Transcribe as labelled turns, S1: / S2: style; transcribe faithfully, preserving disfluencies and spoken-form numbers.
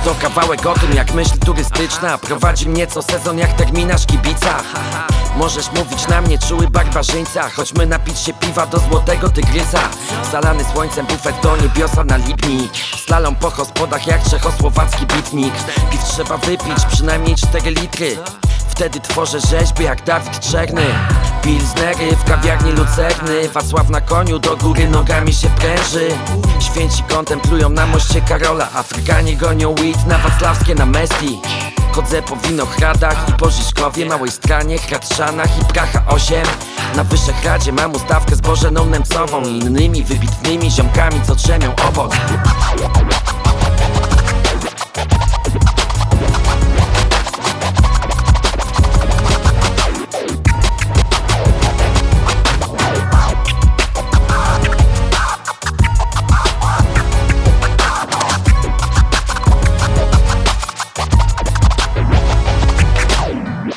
S1: To kawałek o tym, jak myśl turystyczna prowadzi mnie co sezon jak terminarz kibica. Możesz mówić na mnie czuły barbarzyńca, chodźmy napić się piwa do złotego tygrysa. Zalany słońcem bufet do niebiosa na Lipni. Slalom po hospodach jak czechosłowacki bitnik. Piw trzeba wypić przynajmniej cztery litry. Wtedy tworzę rzeźby jak Dawid Czerny. Pilsnery w kawiarni Lucerny. Wacław na koniu do góry nogami się pręży. Święci kontemplują na moście Karola. Afrykanie gonią weed na Wacławskie na Mestii. Chodzę po Winochradach i po Rzyszkowie, Małej Stranie, Hradczanach i Pracha osiem. Na Wyszehradzkie mam ustawkę z Bożeną Nemcową i innymi wybitnymi ziomkami, co drzemią obok.